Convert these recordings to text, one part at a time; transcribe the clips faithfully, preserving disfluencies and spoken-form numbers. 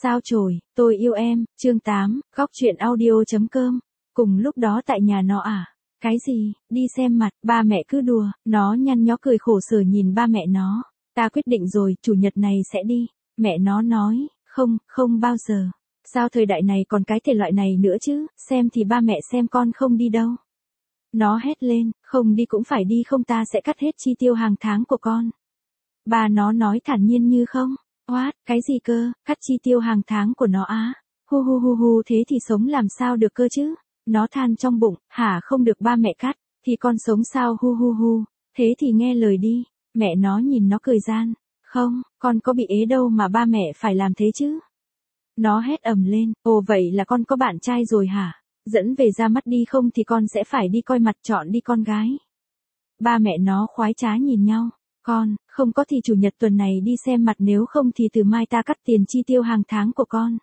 Sao chổi, tôi yêu em, chương tám, góc truyện audio chấm com. Cùng lúc đó tại nhà nó à? Cái gì, đi xem mặt, ba mẹ cứ đùa, nó nhăn nhó cười khổ sở nhìn ba mẹ nó. Ta quyết định rồi, chủ nhật này sẽ đi. Mẹ nó nói, không, không bao giờ. Sao thời đại này còn cái thể loại này nữa chứ, xem thì ba mẹ xem con không đi đâu. Nó hét lên, không đi cũng phải đi không ta sẽ cắt hết chi tiêu hàng tháng của con. Ba nó nói thản nhiên như không. What, cái gì cơ, cắt chi tiêu hàng tháng của nó á? Hu hu hu hu thế thì sống làm sao được cơ chứ? Nó than trong bụng, hả không được ba mẹ cắt, thì con sống sao hu hu hu, thế thì nghe lời đi. Mẹ nó nhìn nó cười gian, không, con có bị ế đâu mà ba mẹ phải làm thế chứ? Nó hét ầm lên, ồ vậy là con có bạn trai rồi hả? Dẫn về ra mắt đi không thì con sẽ phải đi coi mặt chọn đi con gái. Ba mẹ nó khoái trá nhìn nhau. Con, không có thì chủ nhật tuần này đi xem mặt nếu không thì từ mai ta cắt tiền chi tiêu hàng tháng của con.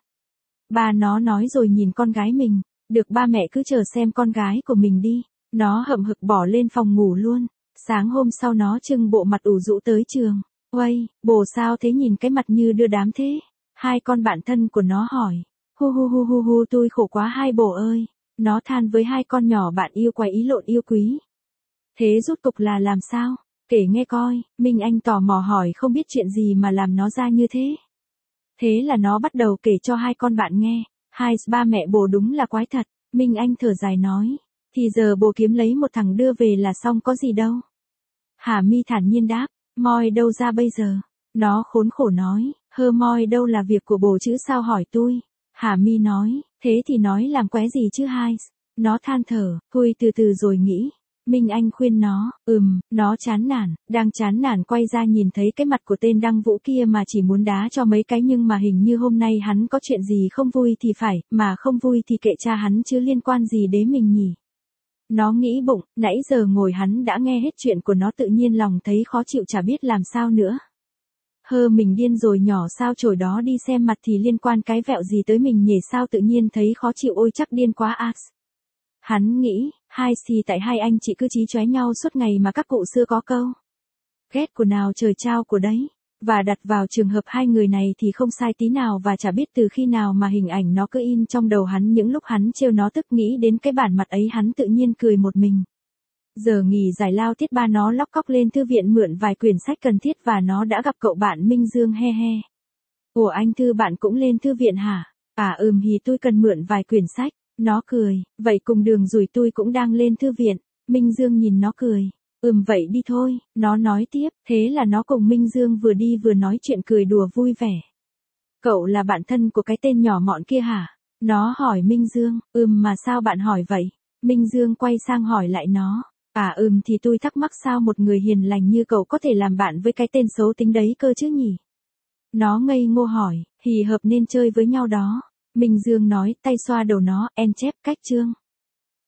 Ba nó nói rồi nhìn con gái mình, được ba mẹ cứ chờ xem con gái của mình đi. Nó hậm hực bỏ lên phòng ngủ luôn. Sáng hôm sau nó trưng bộ mặt ủ rũ tới trường. Uây, bồ sao thế nhìn cái mặt như đưa đám thế? Hai con bạn thân của nó hỏi. Hu hu hu hu hu tôi khổ quá hai bồ ơi. Nó than với hai con nhỏ bạn yêu quái ý lộn yêu quý. Thế rốt cục là làm sao? Kể nghe coi, Minh Anh tò mò hỏi không biết chuyện gì mà làm nó ra như thế. Thế là nó bắt đầu kể cho hai con bạn nghe. Hai ba mẹ bồ đúng là quái thật. Minh Anh thở dài nói. Thì giờ bồ kiếm lấy một thằng đưa về là xong có gì đâu. Hà My thản nhiên đáp. Moi đâu ra bây giờ? Nó khốn khổ nói. Hơ moi đâu là việc của bồ chứ sao hỏi tôi. Hà My nói. Thế thì nói làm quái gì chứ hai. Nó than thở. Thôi từ từ rồi nghĩ. Minh Anh khuyên nó, ừm, nó chán nản, đang chán nản quay ra nhìn thấy cái mặt của tên Đăng Vũ kia mà chỉ muốn đá cho mấy cái nhưng mà hình như hôm nay hắn có chuyện gì không vui thì phải, mà không vui thì kệ cha hắn chứ liên quan gì đến mình nhỉ. Nó nghĩ bụng, nãy giờ ngồi hắn đã nghe hết chuyện của nó tự nhiên lòng thấy khó chịu chả biết làm sao nữa. Hơ mình điên rồi nhỏ sao chổi đó đi xem mặt thì liên quan cái vẹo gì tới mình nhỉ sao tự nhiên thấy khó chịu ôi chắc điên quá à. Hắn nghĩ, hai xì tại hai anh chị cứ chí chóe nhau suốt ngày mà các cụ xưa có câu. Ghét của nào trời trao của đấy. Và đặt vào trường hợp hai người này thì không sai tí nào và chả biết từ khi nào mà hình ảnh nó cứ in trong đầu hắn những lúc hắn trêu nó tức nghĩ đến cái bản mặt ấy hắn tự nhiên cười một mình. Giờ nghỉ giải lao tiết ba nó lóc cóc lên thư viện mượn vài quyển sách cần thiết và nó đã gặp cậu bạn Minh Dương he he. Ủa anh Thư bạn cũng lên thư viện hả? À ừm thì tôi cần mượn vài quyển sách. Nó cười, vậy cùng đường rồi tôi cũng đang lên thư viện. Minh Dương nhìn nó cười. Ừm vậy đi thôi, nó nói tiếp. Thế là nó cùng Minh Dương vừa đi vừa nói chuyện cười đùa vui vẻ. Cậu là bạn thân của cái tên nhỏ mọn kia hả? Nó hỏi Minh Dương. Ừm mà sao bạn hỏi vậy? Minh Dương quay sang hỏi lại nó. À ừm thì tôi thắc mắc sao một người hiền lành như cậu có thể làm bạn với cái tên xấu tính đấy cơ chứ nhỉ? Nó ngây ngô hỏi, hì hợp nên chơi với nhau đó. Minh Dương nói, tay xoa đầu nó, en chép cách chương.